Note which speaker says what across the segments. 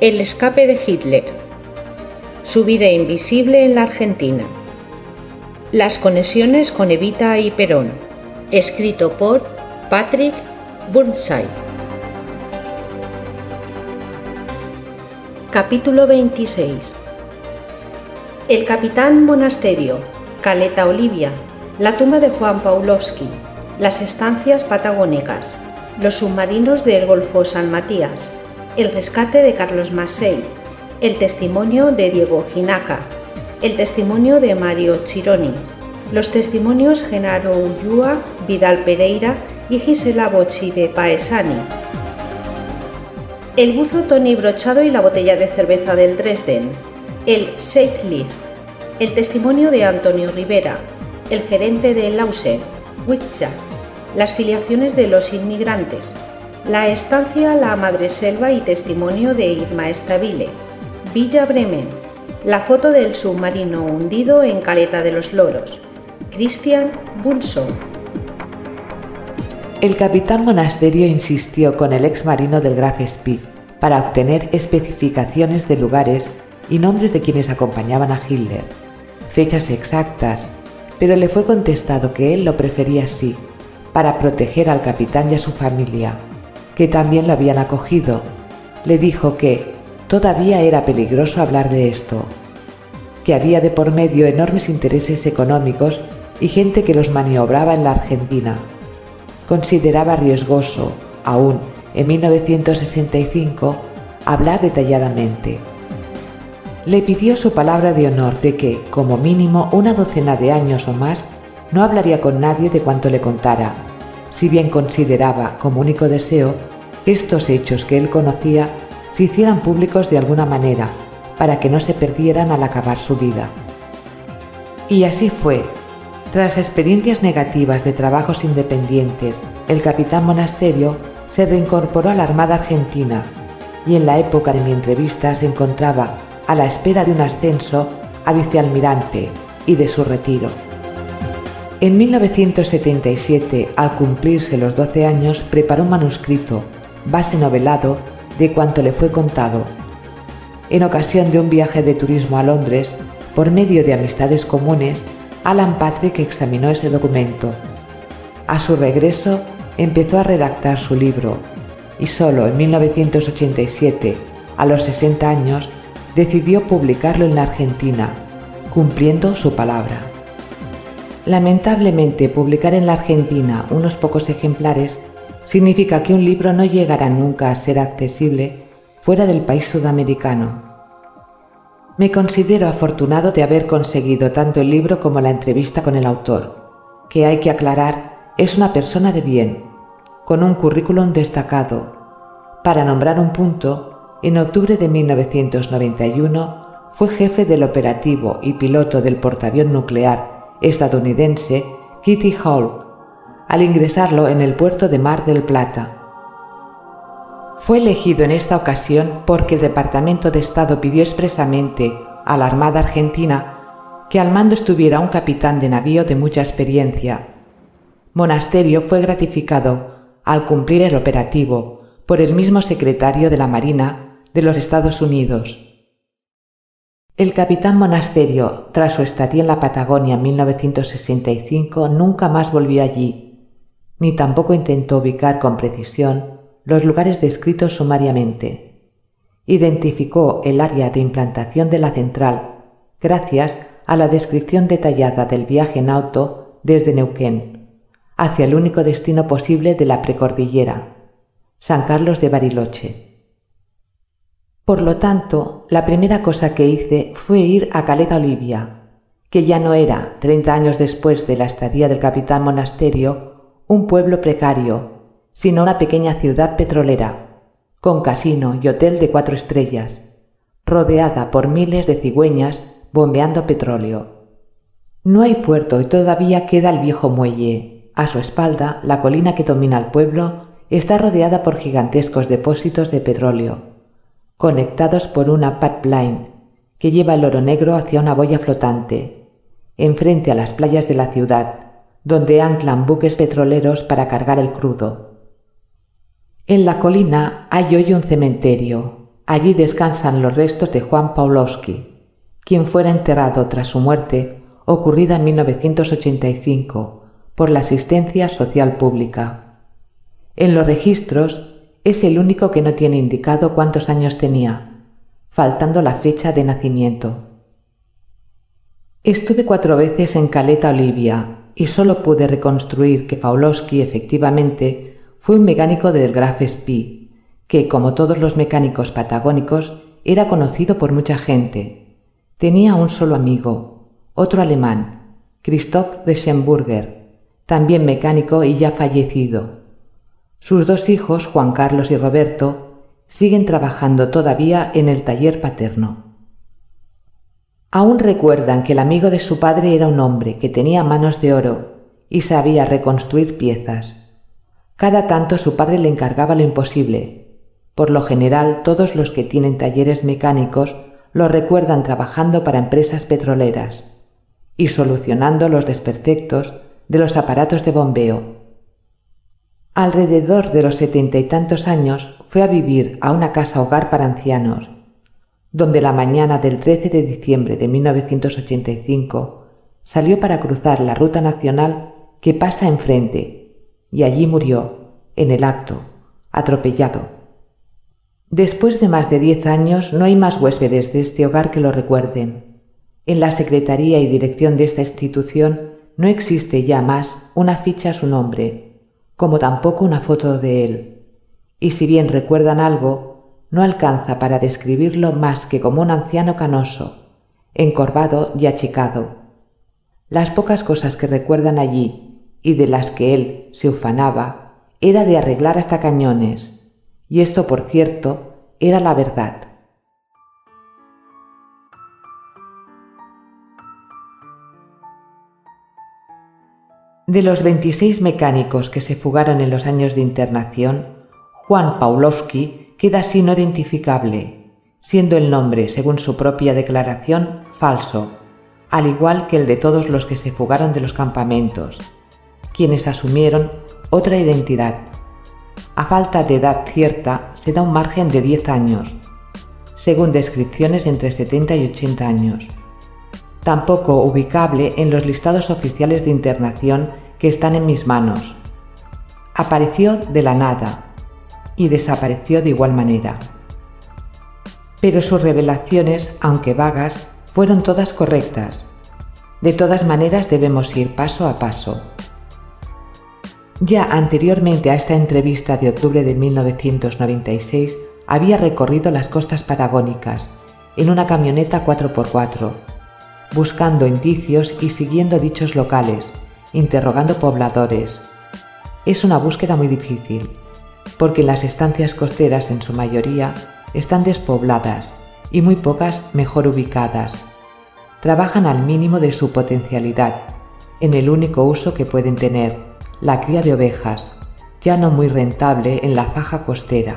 Speaker 1: El escape de Hitler. Su vida invisible en la Argentina. Las conexiones con Evita y Perón. Escrito por Patrick Burnside. Capítulo 26. El capitán Monasterio, Caleta Olivia, la tumba de Juan Pawlowski, las estancias patagónicas, los submarinos del Golfo San Matías, el rescate de Carlos Massey, el testimonio de Diego Ginaca, el testimonio de Mario Chironi, los testimonios Genaro Ulloa, Vidal Pereira y Gisela Bocci de Paesani, el buzo Tony Brochado y la botella de cerveza del Dresden, el Seydlitz, el testimonio de Antonio Rivera, el gerente de Lause, Witcha, las filiaciones de los inmigrantes, la estancia La Madreselva y testimonio de Irma Stabile, Villa Bremen, la foto del submarino hundido en Caleta de los Loros, Christian Bunson.
Speaker 2: El capitán Monasterio insistió con el ex marino del Graf Spee para obtener especificaciones de lugares y nombres de quienes acompañaban a Hitler, fechas exactas, pero le fue contestado que él lo prefería así, para proteger al capitán y a su familia, que también lo habían acogido. Le dijo que todavía era peligroso hablar de esto, que había de por medio enormes intereses económicos y gente que los maniobraba en la Argentina. Consideraba riesgoso, aún en 1965, hablar detalladamente. Le pidió su palabra de honor de que, como mínimo una docena de años o más, no hablaría con nadie de cuanto le contara, si bien consideraba como único deseo que estos hechos que él conocía se hicieran públicos de alguna manera, para que no se perdieran al acabar su vida. Y así fue. Tras experiencias negativas de trabajos independientes, el capitán Monasterio se reincorporó a la Armada Argentina y en la época de mi entrevista se encontraba a la espera de un ascenso a vicealmirante y de su retiro. En 1977, al cumplirse los 12 años, preparó un manuscrito, base novelado, de cuanto le fue contado. En ocasión de un viaje de turismo a Londres, por medio de amistades comunes, Alan Patrick examinó ese documento. A su regreso, empezó a redactar su libro, y solo en 1987, a los 60 años, decidió publicarlo en la Argentina, cumpliendo su palabra. Lamentablemente, publicar en la Argentina unos pocos ejemplares significa que un libro no llegará nunca a ser accesible fuera del país sudamericano. Me considero afortunado de haber conseguido tanto el libro como la entrevista con el autor, que hay que aclarar es una persona de bien, con un currículum destacado. Para nombrar un punto, en octubre de 1991 fue jefe del operativo y piloto del portaavión nuclear estadounidense Kitty Hawk, al ingresarlo en el puerto de Mar del Plata. Fue elegido en esta ocasión porque el Departamento de Estado pidió expresamente a la Armada Argentina que al mando estuviera un capitán de navío de mucha experiencia. Monasterio fue gratificado al cumplir el operativo por el mismo secretario de la Marina de los Estados Unidos. El capitán Monasterio, tras su estadía en la Patagonia en 1965, nunca más volvió allí, ni tampoco intentó ubicar con precisión los lugares descritos sumariamente. Identificó el área de implantación de la central gracias a la descripción detallada del viaje en auto desde Neuquén hacia el único destino posible de la precordillera, San Carlos de Bariloche. Por lo tanto, la primera cosa que hice fue ir a Caleta Olivia, que ya no era, 30 años después de la estadía del capitán Monasterio, un pueblo precario, sino una pequeña ciudad petrolera, con casino y hotel de 4 estrellas, rodeada por miles de cigüeñas bombeando petróleo. No hay puerto y todavía queda el viejo muelle. A su espalda, la colina que domina el pueblo está rodeada por gigantescos depósitos de petróleo, conectados por una pipeline que lleva el oro negro hacia una boya flotante, enfrente a las playas de la ciudad, donde anclan buques petroleros para cargar el crudo. En la colina hay hoy un cementerio, Allí descansan los restos de Juan Pawlowski, quien fuera enterrado tras su muerte, ocurrida en 1985, por la Asistencia Social Pública. En los registros es el único que no tiene indicado cuántos años tenía, faltando la fecha de nacimiento. Estuve 4 veces en Caleta Olivia y solo pude reconstruir que Pawlowski efectivamente fue un mecánico del Graf Spee, que, como todos los mecánicos patagónicos, era conocido por mucha gente. Tenía un solo amigo, otro alemán, Christoph Reschenburger, también mecánico y ya fallecido. Sus 2 hijos, Juan Carlos y Roberto, siguen trabajando todavía en el taller paterno. Aún recuerdan que el amigo de su padre era un hombre que tenía manos de oro y sabía reconstruir piezas. Cada tanto su padre le encargaba lo imposible. Por lo general, todos los que tienen talleres mecánicos lo recuerdan trabajando para empresas petroleras y solucionando los desperfectos de los aparatos de bombeo. Alrededor de los 70 y tantos años fue a vivir a una casa hogar para ancianos, donde la mañana del 13 de diciembre de 1985 salió para cruzar la ruta nacional que pasa enfrente, y allí murió, en el acto, atropellado. Después de más de 10 años no hay más huéspedes de este hogar que lo recuerden. En la secretaría y dirección de esta institución no existe ya más una ficha a su nombre, como tampoco una foto de él, y si bien recuerdan algo, no alcanza para describirlo más que como un anciano canoso, encorvado y achicado. Las pocas cosas que recuerdan allí y de las que él se ufanaba era de arreglar hasta cañones, y esto, por cierto, era la verdad. De los 26 mecánicos que se fugaron en los años de internación, Juan Pawlowski queda así no identificable, siendo el nombre, según su propia declaración, falso, al igual que el de todos los que se fugaron de los campamentos, quienes asumieron otra identidad. A falta de edad cierta, se da un margen de 10 años, según descripciones entre 70 y 80 años. Tampoco ubicable en los listados oficiales de internación que están en mis manos. Apareció de la nada y desapareció de igual manera. Pero sus revelaciones, aunque vagas, fueron todas correctas. De todas maneras debemos ir paso a paso. Ya anteriormente a esta entrevista de octubre de 1996, había recorrido las costas patagónicas en una camioneta 4x4, buscando indicios y siguiendo dichos locales, interrogando pobladores. Es una búsqueda muy difícil, porque las estancias costeras en su mayoría están despobladas y muy pocas mejor ubicadas. Trabajan al mínimo de su potencialidad, en el único uso que pueden tener, la cría de ovejas, ya no muy rentable en la faja costera.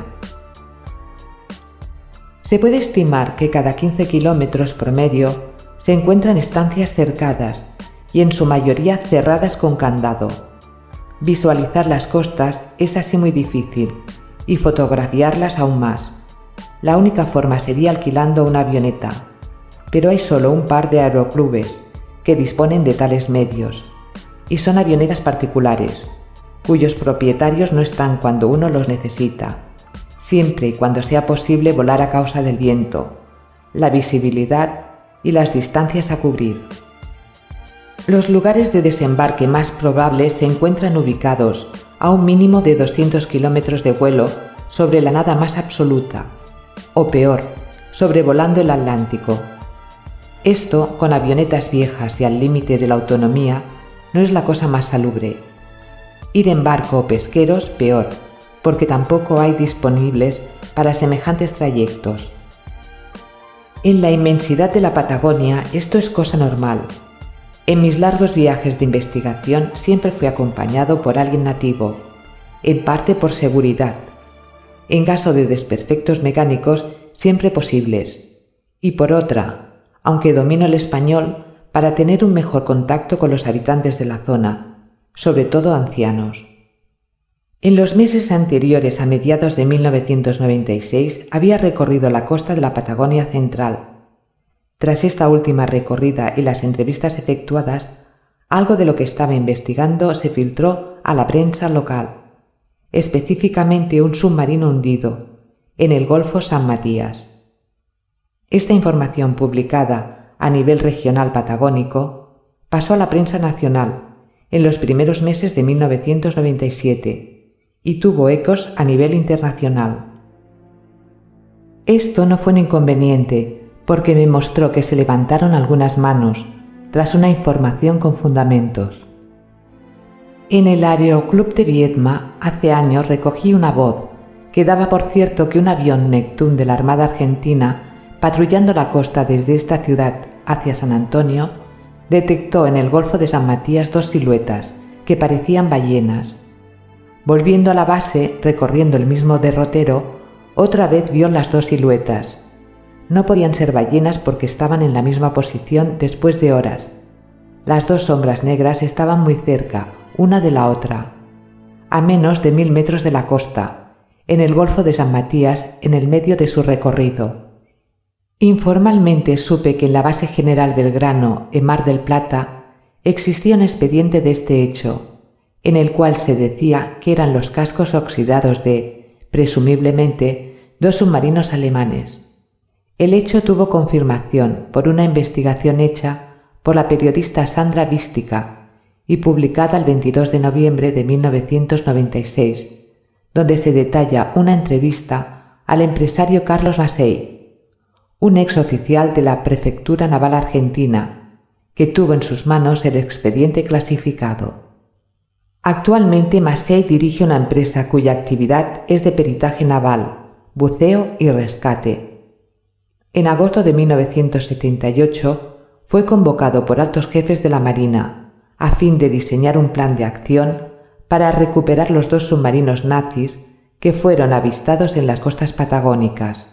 Speaker 2: Se puede estimar que cada 15 kilómetros promedio se encuentran estancias cercadas y en su mayoría cerradas con candado. Visualizar las costas es así muy difícil y fotografiarlas aún más. La única forma sería alquilando una avioneta, pero hay solo un par de aeroclubes que disponen de tales medios, y son avionetas particulares, cuyos propietarios no están cuando uno los necesita, siempre y cuando sea posible volar a causa del viento, la visibilidad y las distancias a cubrir. Los lugares de desembarque más probables se encuentran ubicados a un mínimo de 200 kilómetros de vuelo sobre la nada más absoluta, o peor, sobrevolando el Atlántico. Esto, con avionetas viejas y al límite de la autonomía, no es la cosa más salubre. Ir en barco o pesqueros, peor, porque tampoco hay disponibles para semejantes trayectos. En la inmensidad de la Patagonia esto es cosa normal. En mis largos viajes de investigación siempre fui acompañado por alguien nativo, en parte por seguridad, en caso de desperfectos mecánicos siempre posibles, y por otra, aunque domino el español, para tener un mejor contacto con los habitantes de la zona, sobre todo ancianos. En los meses anteriores a mediados de 1996 había recorrido la costa de la Patagonia Central. Tras esta última recorrida y las entrevistas efectuadas, algo de lo que estaba investigando se filtró a la prensa local, específicamente un submarino hundido en el Golfo San Matías. Esta información, publicada a nivel regional patagónico, pasó a la prensa nacional en los primeros meses de 1997 y tuvo ecos a nivel internacional. Esto no fue un inconveniente, porque me mostró que se levantaron algunas manos tras una información con fundamentos. En el Aeroclub de Viedma hace años recogí una voz que daba por cierto que un avión Neptune de la Armada Argentina, patrullando la costa desde esta ciudad hacia San Antonio, detectó en el Golfo de San Matías dos siluetas que parecían ballenas. Volviendo a la base, recorriendo el mismo derrotero, otra vez vio las dos siluetas. No podían ser ballenas porque estaban en la misma posición después de horas. Las dos sombras negras estaban muy cerca, una de la otra, a menos de 1000 metros de la costa, en el Golfo de San Matías, en el medio de su recorrido. Informalmente supe que en la base general Belgrano, en Mar del Plata, existía un expediente de este hecho, en el cual se decía que eran los cascos oxidados de, presumiblemente, dos submarinos alemanes. El hecho tuvo confirmación por una investigación hecha por la periodista Sandra Vística y publicada el 22 de noviembre de 1996, donde se detalla una entrevista al empresario Carlos Massey, un ex oficial de la Prefectura Naval Argentina, que tuvo en sus manos el expediente clasificado. Actualmente Massey dirige una empresa cuya actividad es de peritaje naval, buceo y rescate. En agosto de 1978 fue convocado por altos jefes de la Marina a fin de diseñar un plan de acción para recuperar los dos submarinos nazis que fueron avistados en las costas patagónicas.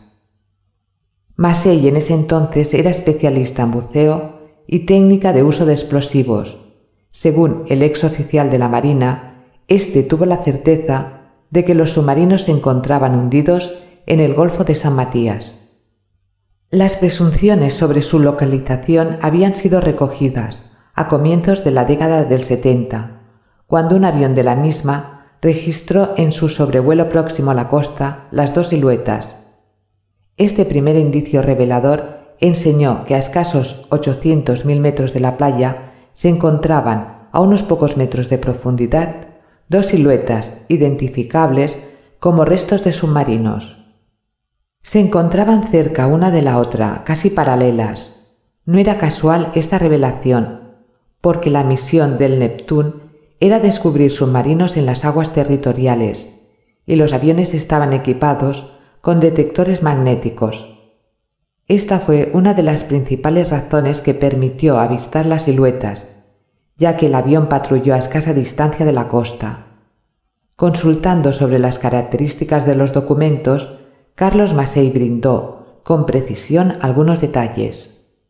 Speaker 2: Massey en ese entonces era especialista en buceo y técnica de uso de explosivos. Según el ex oficial de la Marina, este tuvo la certeza de que los submarinos se encontraban hundidos en el Golfo de San Matías. Las presunciones sobre su localización habían sido recogidas a comienzos de la década del 70, cuando un avión de la misma registró en su sobrevuelo próximo a la costa las dos siluetas. Este primer indicio revelador enseñó que a escasos 800.000 metros de la playa se encontraban, a unos pocos metros de profundidad, dos siluetas identificables como restos de submarinos. Se encontraban cerca una de la otra, casi paralelas. No era casual esta revelación, porque la misión del Neptune era descubrir submarinos en las aguas territoriales, y los aviones estaban equipados con detectores magnéticos. Esta fue una de las principales razones que permitió avistar las siluetas, ya que el avión patrulló a escasa distancia de la costa. Consultando sobre las características de los documentos, Carlos Massey brindó con precisión algunos detalles.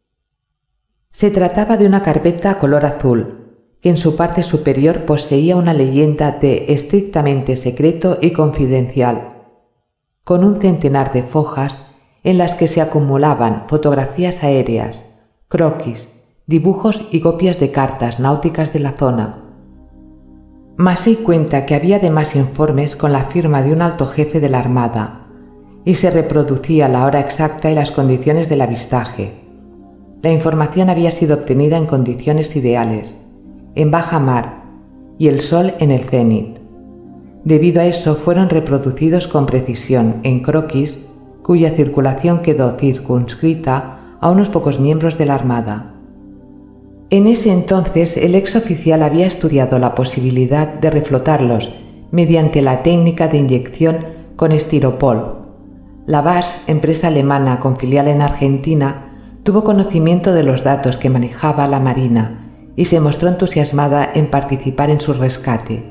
Speaker 2: Se trataba de una carpeta color azul, que en su parte superior poseía una leyenda de estrictamente secreto y confidencial, con un centenar de fojas en las que se acumulaban fotografías aéreas, croquis, dibujos y copias de cartas náuticas de la zona. Massey cuenta que había además informes con la firma de un alto jefe de la Armada y se reproducía la hora exacta y las condiciones del avistaje. La información había sido obtenida en condiciones ideales, en baja mar y el sol en el cenit. Debido a eso fueron reproducidos con precisión en croquis cuya circulación quedó circunscrita a unos pocos miembros de la Armada. En ese entonces el ex oficial había estudiado la posibilidad de reflotarlos mediante la técnica de inyección con estiropol. La BAS, empresa alemana con filial en Argentina, tuvo conocimiento de los datos que manejaba la Marina y se mostró entusiasmada en participar en su rescate.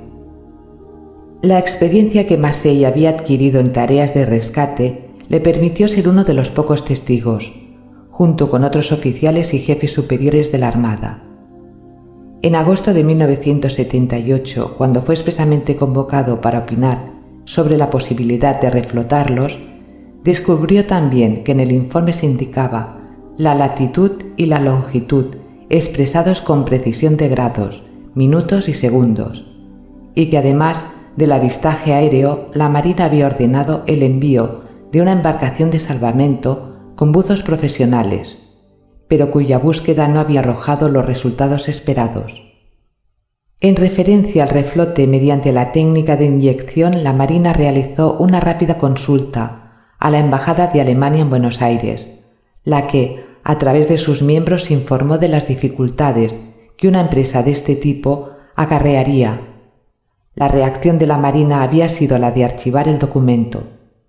Speaker 2: La experiencia que Massey había adquirido en tareas de rescate le permitió ser uno de los pocos testigos, junto con otros oficiales y jefes superiores de la Armada. En agosto de 1978, cuando fue expresamente convocado para opinar sobre la posibilidad de reflotarlos, descubrió también que en el informe se indicaba la latitud y la longitud expresados con precisión de grados, minutos y segundos, y que además del avistaje aéreo, la Marina había ordenado el envío de una embarcación de salvamento con buzos profesionales, pero cuya búsqueda no había arrojado los resultados esperados. En referencia al reflote mediante la técnica de inyección, la Marina realizó una rápida consulta a la Embajada de Alemania en Buenos Aires, la que, a través de sus miembros, informó de las dificultades que una empresa de este tipo acarrearía. La reacción de la Marina había sido la de archivar el documento.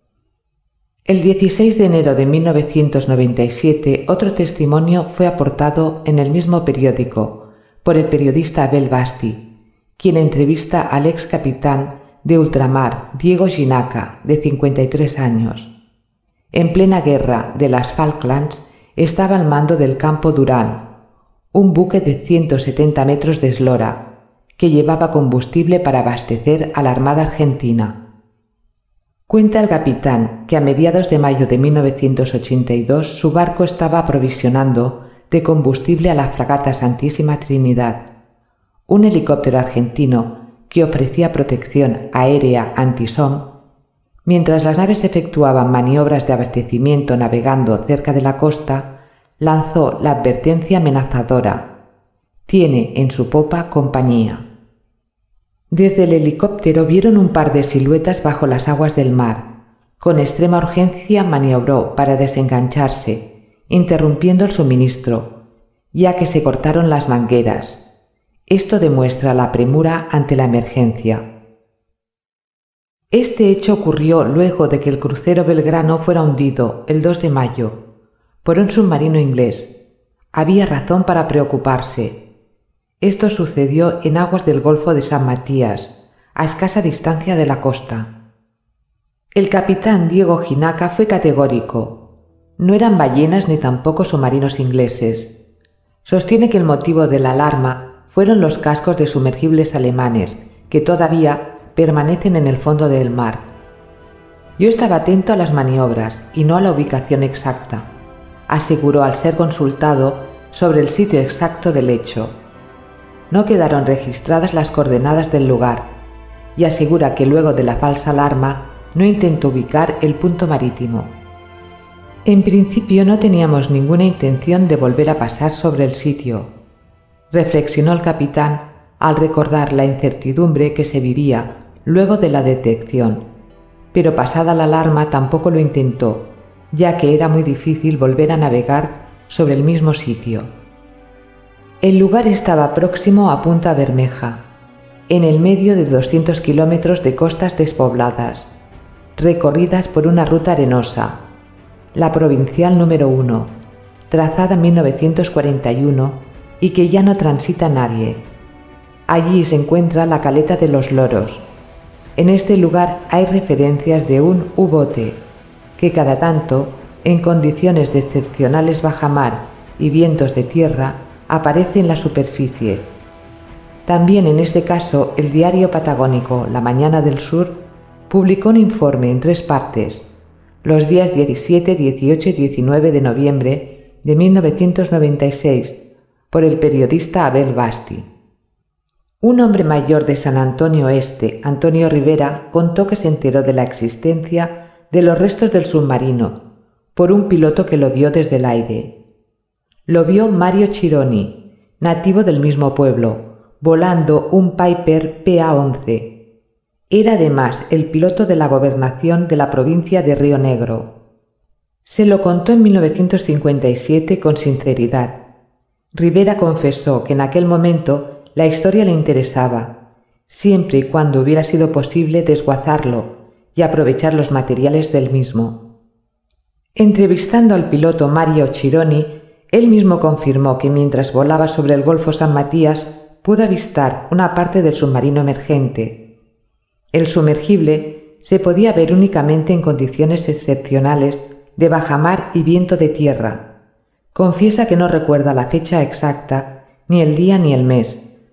Speaker 2: El 16 de enero de 1997, otro testimonio fue aportado en el mismo periódico por el periodista Abel Basti, quien entrevista al ex capitán de ultramar Diego Ginaca, de 53 años. En plena guerra de las Falklands, estaba al mando del Campo Durán, un buque de 170 metros de eslora, que llevaba combustible para abastecer a la Armada Argentina. Cuenta el capitán que a mediados de mayo de 1982 su barco estaba aprovisionando de combustible a la fragata Santísima Trinidad, un helicóptero argentino que ofrecía protección aérea anti-SOM. Mientras las naves efectuaban maniobras de abastecimiento navegando cerca de la costa, lanzó la advertencia amenazadora: «Tiene en su popa compañía». Desde el helicóptero vieron un par de siluetas bajo las aguas del mar. Con extrema urgencia maniobró para desengancharse, interrumpiendo el suministro, ya que se cortaron las mangueras. Esto demuestra la premura ante la emergencia. Este hecho ocurrió luego de que el crucero Belgrano fuera hundido el 2 de mayo por un submarino inglés. Había razón para preocuparse. Esto sucedió en aguas del Golfo de San Matías, a escasa distancia de la costa. El capitán Diego Ginaca fue categórico. No eran ballenas ni tampoco submarinos ingleses. Sostiene que el motivo de la alarma fueron los cascos de sumergibles alemanes, que todavía permanecen en el fondo del mar. Yo estaba atento a las maniobras y no a la ubicación exacta, aseguró al ser consultado sobre el sitio exacto del hecho. No quedaron registradas las coordenadas del lugar, y asegura que luego de la falsa alarma no intentó ubicar el punto marítimo. En principio no teníamos ninguna intención de volver a pasar sobre el sitio, reflexionó el capitán al recordar la incertidumbre que se vivía luego de la detección, pero pasada la alarma tampoco lo intentó, ya que era muy difícil volver a navegar sobre el mismo sitio. El lugar estaba próximo a Punta Bermeja, en el medio de 200 kilómetros de costas despobladas, recorridas por una ruta arenosa, la provincial número 1, trazada en 1941 y que ya no transita nadie. Allí se encuentra la caleta de los Loros. En este lugar hay referencias de un U-bote que cada tanto, en condiciones de excepcionales bajamar y vientos de tierra, aparece en la superficie. También en este caso el diario patagónico La Mañana del Sur publicó un informe en 3 partes, los días 17, 18 y 19 de noviembre de 1996, por el periodista Abel Basti. Un hombre mayor de San Antonio Este, Antonio Rivera, contó que se enteró de la existencia de los restos del submarino por un piloto que lo vio desde el aire. Lo vio Mario Chironi, nativo del mismo pueblo, volando un Piper PA-11. Era además el piloto de la gobernación de la provincia de Río Negro. Se lo contó en 1957 con sinceridad. Rivera confesó que en aquel momento la historia le interesaba, siempre y cuando hubiera sido posible desguazarlo y aprovechar los materiales del mismo. Entrevistando al piloto Mario Chironi, él mismo confirmó que mientras volaba sobre el Golfo San Matías pudo avistar una parte del submarino emergente. El sumergible se podía ver únicamente en condiciones excepcionales de bajamar y viento de tierra. Confiesa que no recuerda la fecha exacta, ni el día ni el mes,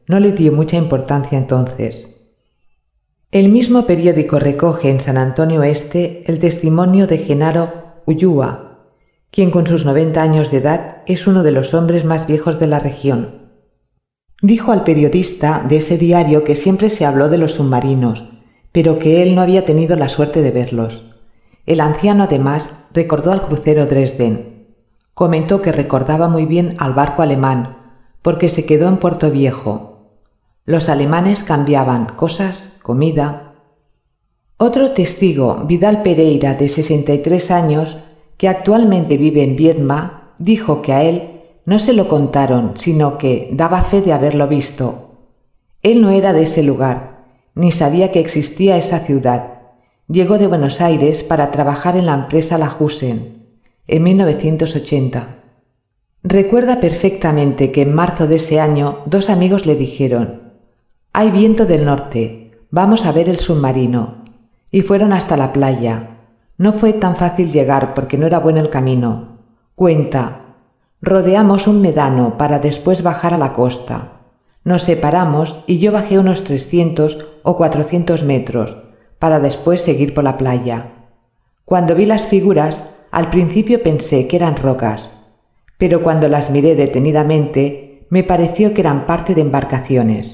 Speaker 2: no le dio mucha importancia entonces. El mismo periódico recoge en San Antonio Oeste el testimonio de Genaro Ulloa, quien con sus 90 años de edad es uno de los hombres más viejos de la región. Dijo al periodista de ese diario que siempre se habló de los submarinos, pero que él no había tenido la suerte de verlos. El anciano además recordó al crucero Dresden. Comentó que recordaba muy bien al barco alemán, porque se quedó en Puerto Viejo. Los alemanes cambiaban cosas, comida. Otro testigo, Vidal Pereira, de 63 años, que actualmente vive en Viedma, dijo que a él no se lo contaron, sino que daba fe de haberlo visto. Él no era de ese lugar, ni sabía que existía esa ciudad. Llegó de Buenos Aires para trabajar en la empresa Lahusen, en 1980. Recuerda perfectamente que en marzo de ese año 2 amigos le dijeron: «Hay viento del norte, vamos a ver el submarino», y fueron hasta la playa. No fue tan fácil llegar porque no era bueno el camino. Cuenta: «Rodeamos un médano para después bajar a la costa. Nos separamos y yo bajé unos 300 o 400 metros para después seguir por la playa. Cuando vi las figuras, al principio pensé que eran rocas, pero cuando las miré detenidamente me pareció que eran parte de embarcaciones.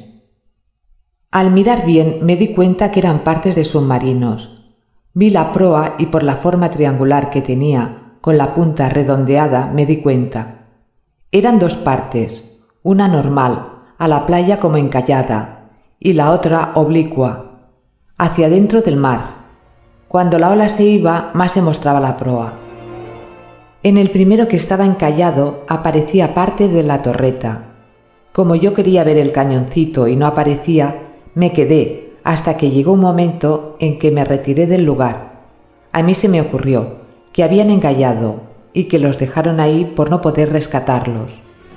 Speaker 2: Al mirar bien me di cuenta que eran partes de submarinos. Vi la proa y por la forma triangular que tenía, con la punta redondeada, me di cuenta. Eran 2 partes, una normal, a la playa como encallada, y la otra oblicua, hacia dentro del mar. Cuando la ola se iba, más se mostraba la proa. En el primero, que estaba encallado, aparecía parte de la torreta. Como yo quería ver el cañoncito y no aparecía, me quedé hasta que llegó un momento en que me retiré del lugar. A mí se me ocurrió que habían encallado y que los dejaron ahí por no poder rescatarlos.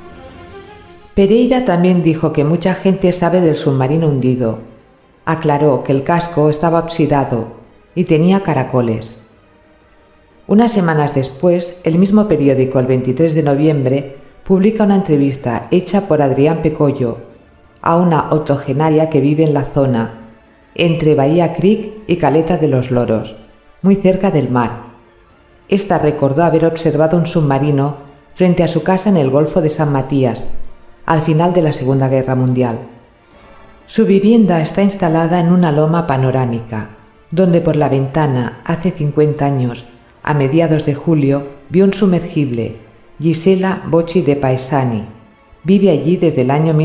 Speaker 2: Pereira también dijo que mucha gente sabe del submarino hundido. Aclaró que el casco estaba oxidado y tenía caracoles. Unas semanas después, el mismo periódico, el 23 de noviembre, publica una entrevista hecha por Adrián Pecollo a una octogenaria que vive en la zona, entre Bahía Creek y Caleta de los Loros, muy cerca del mar. Esta recordó haber observado un submarino frente a su casa en el Golfo de San Matías, al final de la Segunda Guerra Mundial. Su vivienda está instalada en una loma panorámica, donde por la ventana, hace 50 años, a mediados de julio, vio un sumergible, Gisela Bocci de Paesani. Vive allí desde el año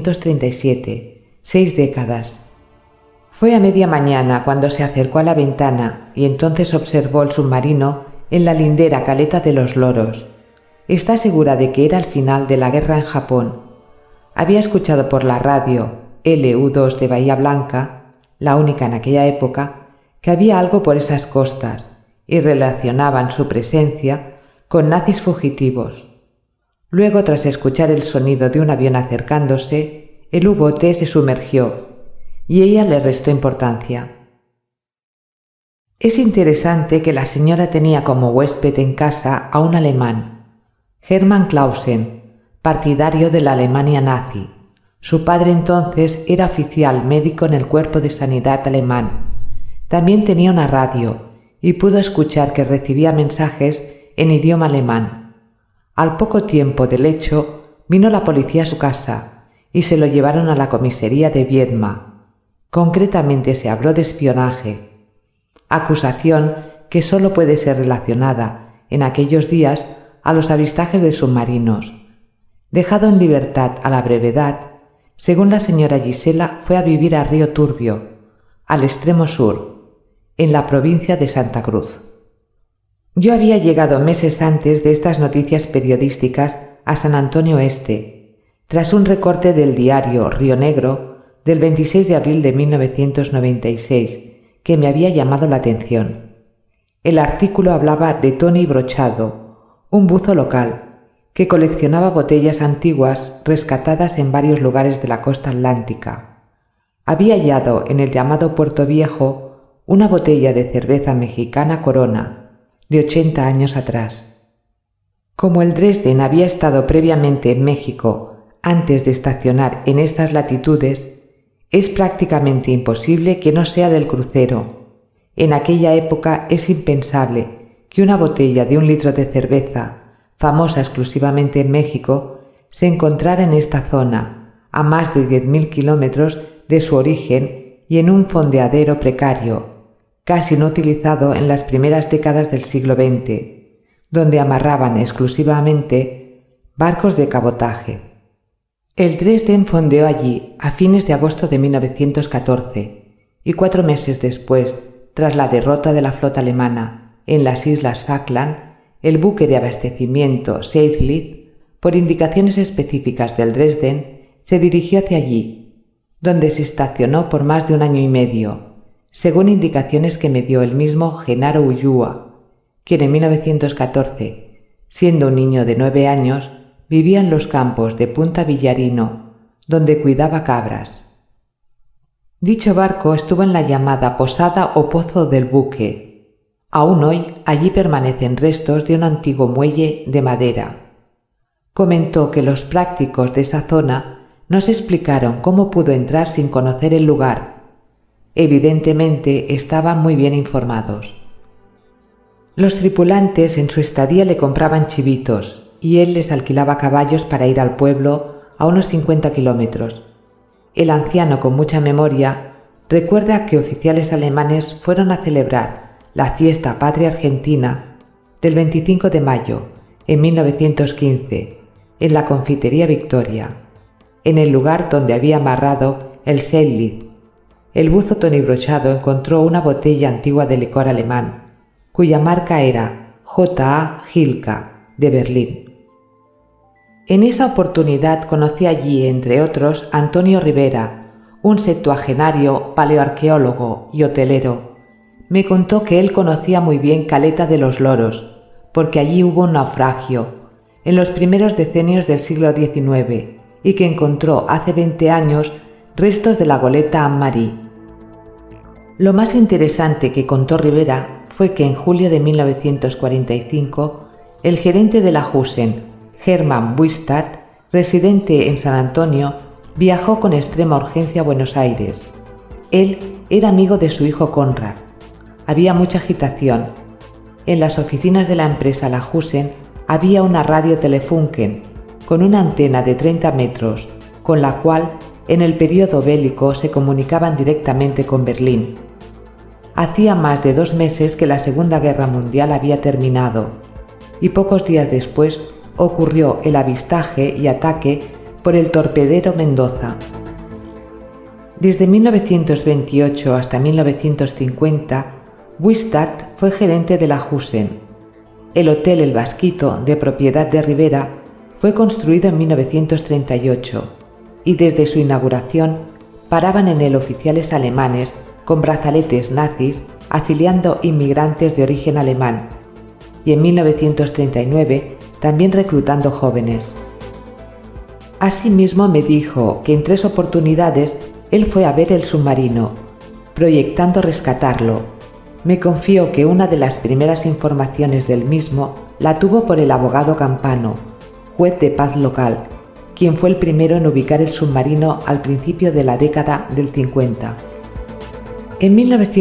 Speaker 2: 1937, 6 décadas. Fue a media mañana cuando se acercó a la ventana y entonces observó el submarino en la lindera Caleta de los Loros. Está segura de que era el final de la guerra en Japón. Había escuchado por la radio LU2 de Bahía Blanca, la única en aquella época, que había algo por esas costas y relacionaban su presencia con nazis fugitivos. Luego, tras escuchar el sonido de un avión acercándose, el U-bote se sumergió y ella le restó importancia. Es interesante que la señora tenía como huésped en casa a un alemán, Hermann Clausen, partidario de la Alemania nazi. Su padre entonces era oficial médico en el cuerpo de sanidad alemán. También tenía una radio y pudo escuchar que recibía mensajes en idioma alemán. Al poco tiempo del hecho, vino la policía a su casa y se lo llevaron a la comisaría de Viedma. Concretamente se habló de espionaje, acusación que sólo puede ser relacionada en aquellos días a los avistajes de submarinos. Dejado en libertad a la brevedad, según la señora Gisela, fue a vivir a Río Turbio, al extremo sur, en la provincia de Santa Cruz. Yo había llegado meses antes de estas noticias periodísticas a San Antonio Este, tras un recorte del diario Río Negro del 26 de abril de 1996, que me había llamado la atención. El artículo hablaba de Tony Brochado, un buzo local, que coleccionaba botellas antiguas rescatadas en varios lugares de la costa atlántica. Había hallado en el llamado Puerto Viejo una botella de cerveza mexicana Corona, de 80 años atrás. Como el Dresden había estado previamente en México, antes de estacionar en estas latitudes, es prácticamente imposible que no sea del crucero. En aquella época es impensable que una botella de 1 litro de cerveza, famosa exclusivamente en México, se encontrara en esta zona, a más de 10.000 kilómetros de su origen y en un fondeadero precario, casi no utilizado en las primeras décadas del siglo XX, donde amarraban exclusivamente barcos de cabotaje. El Dresden fondeó allí a fines de agosto de 1914 y 4 meses después, tras la derrota de la flota alemana en las islas Falkland, el buque de abastecimiento Seydlitz, por indicaciones específicas del Dresden, se dirigió hacia allí, donde se estacionó por más de 1 año y medio, según indicaciones que me dio el mismo Genaro Ulloa, quien en 1914, siendo un niño de 9 años, vivía en los campos de Punta Villarino, donde cuidaba cabras. Dicho barco estuvo en la llamada posada o pozo del buque. Aún hoy allí permanecen restos de un antiguo muelle de madera. Comentó que los prácticos de esa zona nos explicaron cómo pudo entrar sin conocer el lugar. Evidentemente estaban muy bien informados. Los tripulantes en su estadía le compraban chivitos y él les alquilaba caballos para ir al pueblo a unos 50 kilómetros. El anciano, con mucha memoria, recuerda que oficiales alemanes fueron a celebrar la fiesta patria argentina del 25 de mayo en 1915 en la confitería Victoria, en el lugar donde había amarrado el Seydlitz. El buzo tonibrochado encontró una botella antigua de licor alemán, cuya marca era J.A. Gilka, de Berlín. En esa oportunidad conocí allí, entre otros, a Antonio Rivera, un septuagenario paleoarqueólogo y hotelero. Me contó que él conocía muy bien Caleta de los Loros, porque allí hubo un naufragio, en los primeros decenios del siglo XIX, y que encontró hace 20 años restos de la goleta Anne-Marie. Lo más interesante que contó Rivera fue que en julio de 1945, el gerente de la Husen, Hermann Buistad, residente en San Antonio, viajó con extrema urgencia a Buenos Aires. Él era amigo de su hijo Konrad. Había mucha agitación. En las oficinas de la empresa La Husen había una radio Telefunken con una antena de 30 metros, con la cual en el período bélico se comunicaban directamente con Berlín. Hacía más de 2 meses que la Segunda Guerra Mundial había terminado y pocos días después ocurrió el avistaje y ataque por el torpedero Mendoza. Desde 1928 hasta 1950, Buistad fue gerente de la Husen. El Hotel El Basquito, de propiedad de Rivera, fue construido en 1938 y desde su inauguración paraban en él oficiales alemanes con brazaletes nazis afiliando inmigrantes de origen alemán, y en 1939 también reclutando jóvenes. Asimismo me dijo que en 3 oportunidades él fue a ver el submarino, proyectando rescatarlo. Me confió que una de las primeras informaciones del mismo la tuvo por el abogado Campano, juez de paz local, quien fue el primero en ubicar el submarino al principio de la década del 50. En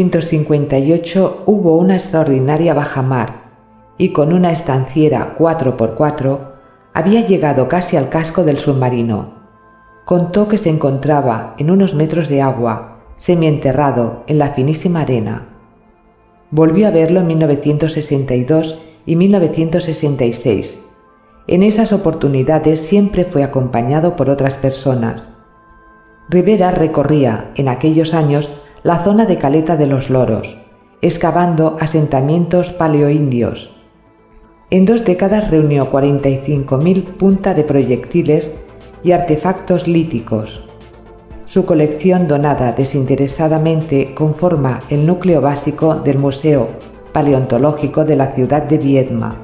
Speaker 2: 1958 hubo una extraordinaria bajamar y con una estanciera 4x4 había llegado casi al casco del submarino. Contó que se encontraba en unos metros de agua, semienterrado en la finísima arena. Volvió a verlo en 1962 y 1966. En esas oportunidades siempre fue acompañado por otras personas. Rivera recorría en aquellos años la zona de Caleta de los Loros, excavando asentamientos paleoindios. En 2 décadas reunió 45.000 punta de proyectiles y artefactos líticos. Su colección, donada desinteresadamente, conforma el núcleo básico del Museo Paleontológico de la ciudad de Viedma.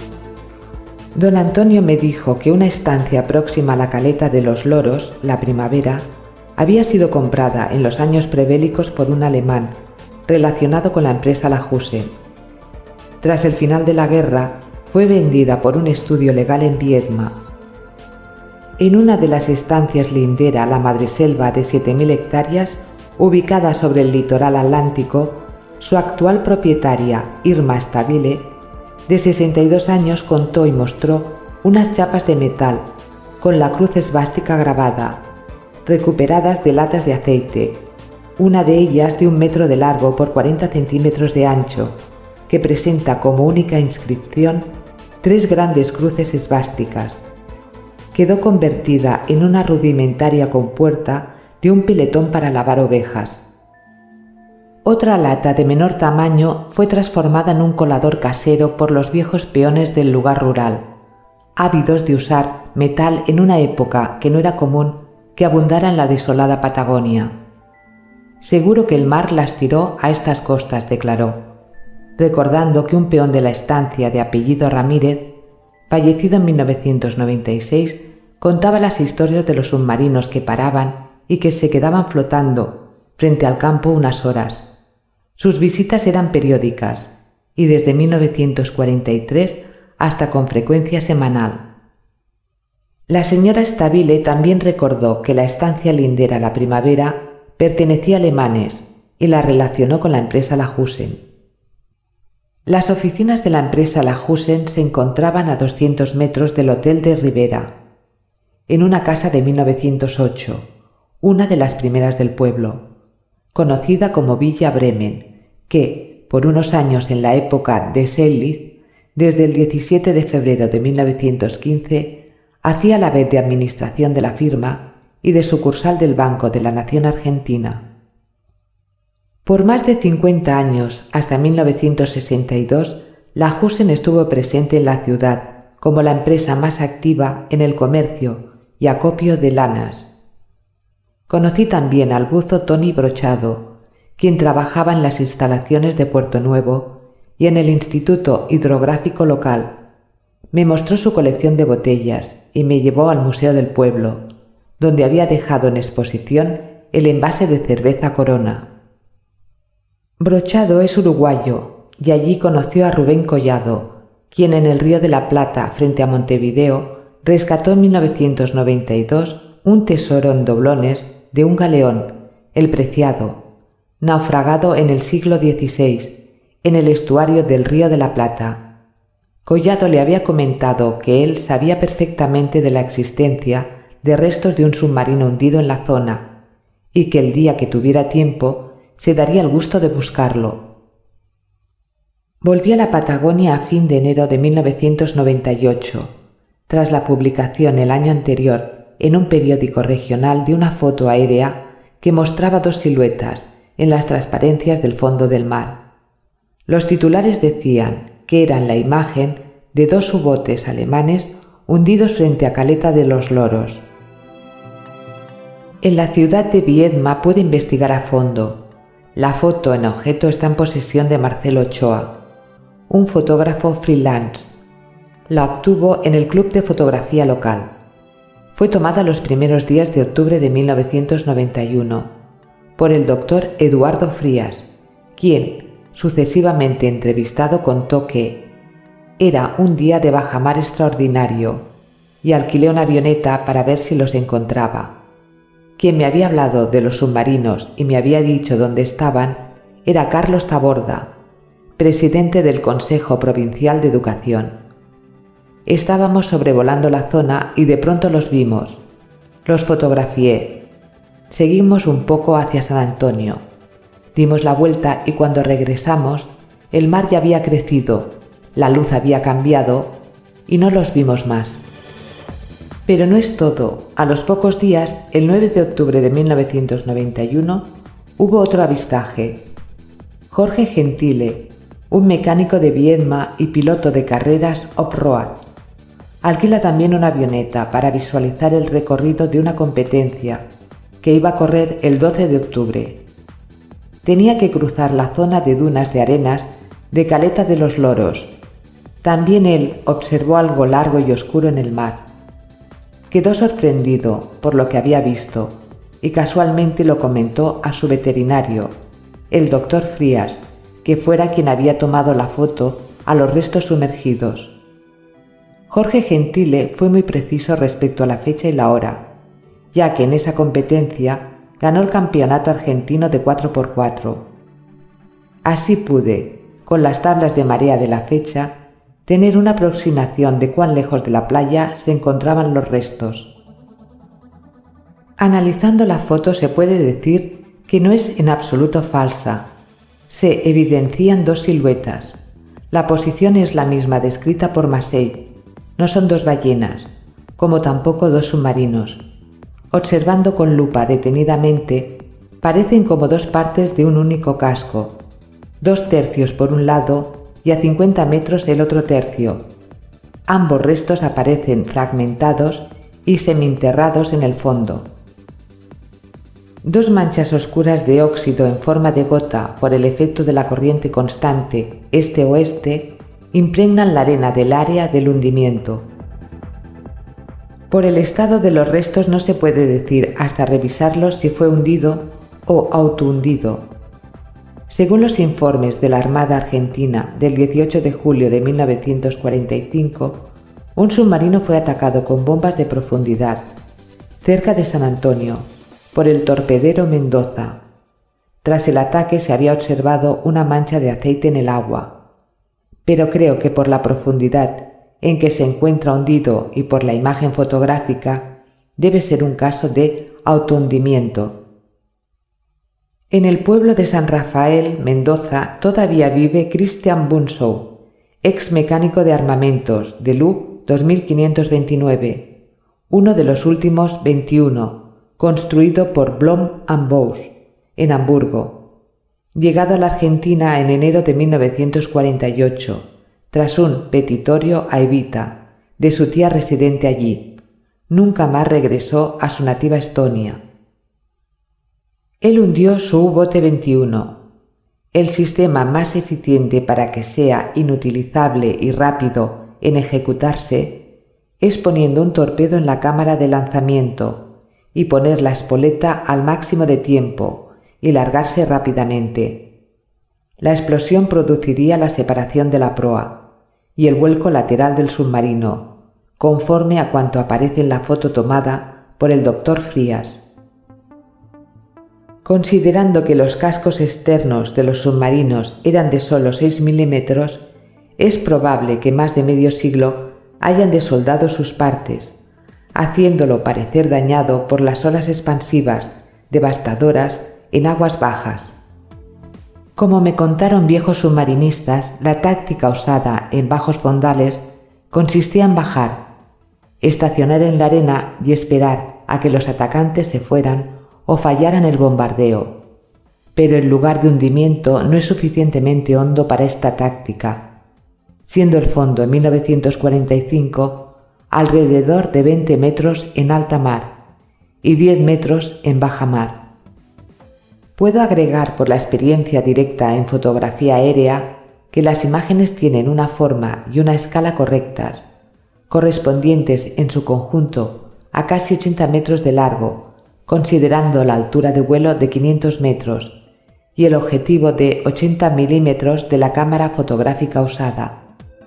Speaker 2: Don Antonio me dijo que una estancia próxima a la Caleta de los Loros, La Primavera, había sido comprada en los años prebélicos por un alemán relacionado con la empresa La Husen. Tras el final de la guerra, fue vendida por un estudio legal en Viedma. En una de las estancias lindera la madreselva de 7.000 hectáreas, ubicada sobre el litoral atlántico, su actual propietaria, Irma Stabile, de 62 años, contó y mostró unas chapas de metal con la cruz esvástica grabada, recuperadas de latas de aceite, una de ellas de 1 metro de largo por 40 centímetros de ancho, que presenta como única inscripción 3 grandes cruces esvásticas. Quedó convertida en una rudimentaria compuerta de un piletón para lavar ovejas. Otra lata de menor tamaño fue transformada en un colador casero por los viejos peones del lugar rural, ávidos de usar metal en una época que no era común que abundara en la desolada Patagonia. Seguro que el mar las tiró a estas costas, declaró, recordando que un peón de la estancia de apellido Ramírez, fallecido en 1996, contaba las historias de los submarinos que paraban y que se quedaban flotando frente al campo unas horas. Sus visitas eran periódicas y desde 1943 hasta con frecuencia semanal. La señora Stabile también recordó que la estancia lindera La Primavera pertenecía a alemanes y la relacionó con la empresa Lahusen. Las oficinas de la empresa Lahusen se encontraban a 200 metros del Hotel de Rivera, en una casa de 1908, una de las primeras del pueblo, conocida como Villa Bremen, que, por unos años en la época de Seydlitz, desde el 17 de febrero de 1915, hacía la vez de administración de la firma y de sucursal del Banco de la Nación Argentina. Por más de 50 años, hasta 1962, Lahusen estuvo presente en la ciudad como la empresa más activa en el comercio y acopio de lanas. Conocí también al buzo Tony Brochado, quien trabajaba en las instalaciones de Puerto Nuevo y en el Instituto Hidrográfico local. Me mostró su colección de botellas y me llevó al Museo del Pueblo, donde había dejado en exposición el envase de cerveza Corona. Brochado es uruguayo y allí conoció a Rubén Collado, quien en el Río de la Plata, frente a Montevideo, rescató en 1992 un tesoro en doblones de un galeón, el Preciado, naufragado en el siglo XVI, en el estuario del Río de la Plata. Collado le había comentado que él sabía perfectamente de la existencia de restos de un submarino hundido en la zona y que el día que tuviera tiempo se daría el gusto de buscarlo. Volví a la Patagonia a fin de enero de 1998, tras la publicación el año anterior en un periódico regional de una foto aérea que mostraba 2 siluetas en las transparencias del fondo del mar. Los titulares decían que eran la imagen de 2 U-botes alemanes hundidos frente a Caleta de los Loros. En la ciudad de Viedma pude investigar a fondo. La foto en objeto está en posesión de Marcelo Ochoa, un fotógrafo freelance. La obtuvo en el Club de Fotografía local. Fue tomada los primeros días de octubre de 1991 por el doctor Eduardo Frías, quien, sucesivamente entrevistado, contó que era un día de bajamar extraordinario y alquilé una avioneta para ver si los encontraba. Quien me había hablado de los submarinos y me había dicho dónde estaban era Carlos Taborda, presidente del Consejo Provincial de Educación. Estábamos sobrevolando la zona y de pronto los vimos. Los fotografié. Seguimos un poco hacia San Antonio. Dimos la vuelta y cuando regresamos, el mar ya había crecido, la luz había cambiado y no los vimos más. Pero no es todo. A los pocos días, el 9 de octubre de 1991, hubo otro avistaje. Jorge Gentile, un mecánico de Viedma y piloto de carreras off-road, alquila también una avioneta para visualizar el recorrido de una competencia que iba a correr el 12 de octubre. Tenía que cruzar la zona de dunas de arenas de Caleta de los Loros. También él observó algo largo y oscuro en el mar. Quedó sorprendido por lo que había visto y casualmente lo comentó a su veterinario, el doctor Frías, que fuera quien había tomado la foto a los restos sumergidos. Jorge Gentile fue muy preciso respecto a la fecha y la hora, ya que en esa competencia ganó el campeonato argentino de 4x4. Así pude, con las tablas de marea de la fecha, tener una aproximación de cuán lejos de la playa se encontraban los restos. Analizando la foto se puede decir que no es en absoluto falsa. Se evidencian dos siluetas. La posición es la misma descrita por Massey. No son dos ballenas, como tampoco dos submarinos. Observando con lupa detenidamente, parecen como dos partes de un único casco, 2 tercios por un lado y a 50 metros el otro tercio. Ambos restos aparecen fragmentados y semienterrados en el fondo. 2 manchas oscuras de óxido en forma de gota por el efecto de la corriente constante este-oeste impregnan la arena del área del hundimiento. Por el estado de los restos no se puede decir hasta revisarlos si fue hundido o autohundido. Según los informes de la Armada Argentina del 18 de julio de 1945, un submarino fue atacado con bombas de profundidad, cerca de San Antonio, por el torpedero Mendoza. Tras el ataque se había observado una mancha de aceite en el agua, pero creo que por la profundidad en que se encuentra hundido y por la imagen fotográfica, debe ser un caso de autohundimiento. En el pueblo de San Rafael, Mendoza, todavía vive Christian Bunsow, ex mecánico de armamentos de LU 2529, uno de los últimos 21, construido por Blom & Bous, en Hamburgo, llegado a la Argentina en enero de 1948, tras un petitorio a Evita, de su tía residente allí. Nunca más regresó a su nativa Estonia. Él hundió su U-bote 21, el sistema más eficiente para que sea inutilizable y rápido en ejecutarse, es poniendo un torpedo en la cámara de lanzamiento y poner la espoleta al máximo de tiempo y largarse rápidamente. La explosión produciría la separación de la proa y el vuelco lateral del submarino, conforme a cuanto aparece en la foto tomada por el Dr. Frías. Considerando que los cascos externos de los submarinos eran de solo 6 milímetros, es probable que más de medio siglo hayan desoldado sus partes, haciéndolo parecer dañado por las olas expansivas, devastadoras en aguas bajas. Como me contaron viejos submarinistas, la táctica usada en bajos fondales consistía en bajar, estacionar en la arena y esperar a que los atacantes se fueran o fallaran el bombardeo. Pero el lugar de hundimiento no es suficientemente hondo para esta táctica, siendo el fondo en 1945 alrededor de 20 metros en alta mar y 10 metros en baja mar. Puedo agregar por la experiencia directa en fotografía aérea que las imágenes tienen una forma y una escala correctas, correspondientes en su conjunto a casi 80 metros de largo, considerando la altura de vuelo de 500 metros y el objetivo de 80 milímetros de la cámara fotográfica usada.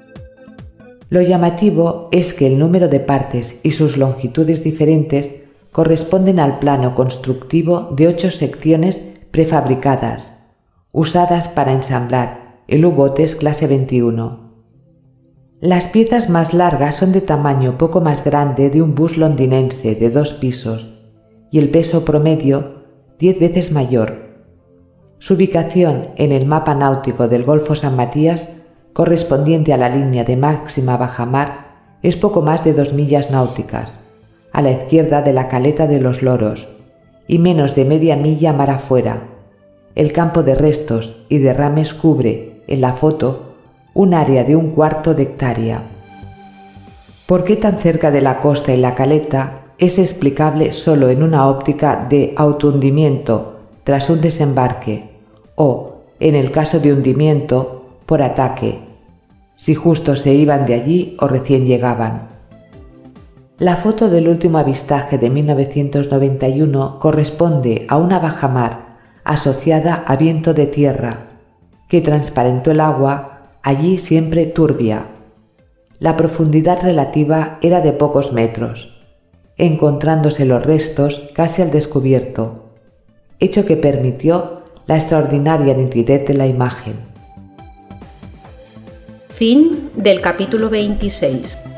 Speaker 2: Lo llamativo es que el número de partes y sus longitudes diferentes corresponden al plano constructivo de 8 secciones prefabricadas, usadas para ensamblar el U-botes clase 21. Las piezas más largas son de tamaño poco más grande de un bus londinense de 2 pisos y el peso promedio 10 veces mayor. Su ubicación en el mapa náutico del Golfo San Matías, correspondiente a la línea de máxima bajamar, es poco más de 2 millas náuticas, a la izquierda de la caleta de los Loros, y menos de media milla mar afuera. El campo de restos y derrames cubre, en la foto, un área de 1/4 de hectárea. ¿Por qué tan cerca de la costa y la caleta? Es explicable solo en una óptica de autohundimiento tras un desembarque o, en el caso de hundimiento, por ataque, si justo se iban de allí o recién llegaban. La foto del último avistaje de 1991 corresponde a una bajamar asociada a viento de tierra, que transparentó el agua, allí siempre turbia. la profundidad relativa era de pocos metros, encontrándose los restos casi al descubierto, hecho que permitió la extraordinaria nitidez de la imagen.
Speaker 1: Fin del capítulo 26.